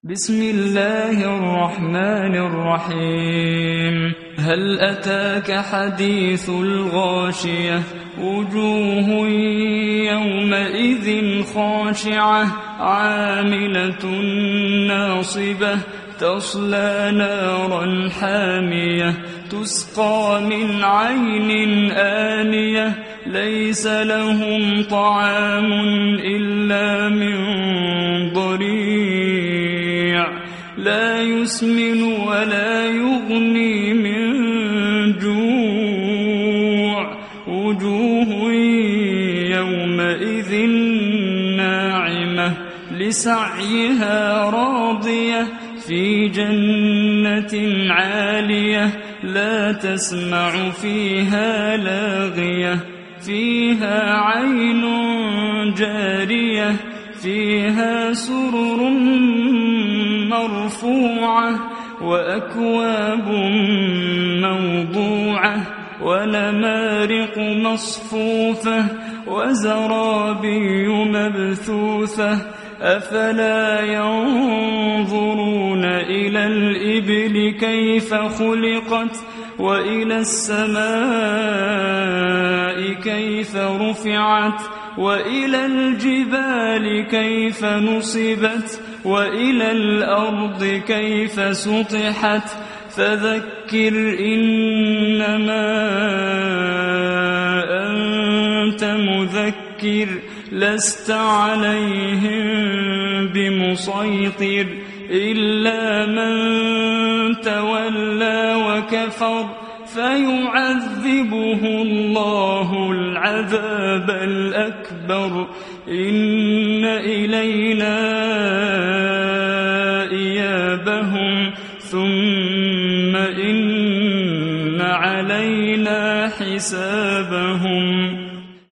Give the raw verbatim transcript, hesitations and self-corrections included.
بسم الله الرحمن الرحيم. هل أتاك حديث الغاشية؟ وجوه يومئذ خاشعة عاملة ناصبة تصلى نارا حامية تسقى من عين آنية ليس لهم طعام إلا من ضريع لا يسمن ولا يغني من جوع وجوه يومئذ ناعمة لسعيها راضية في جنة عالية لا تسمع فيها لاغية فيها عين جارية فيها سرر مرفوعة وأكواب موضوعة ونمارق مصفوفة وزرابي مبثوثة أفلا ينظرون إلى الإبل كيف خلقت وإلى السماء كيف رفعت وإلى الجبال كيف نصبت وإلى الأرض كيف سطحت فذكر إنما أنت مذكر لست عليهم بمسيطر إلا من تولى وكفر فيعذبه الله العذاب الأكبر إن إلينا إيابهم ثم إن علينا حسابهم.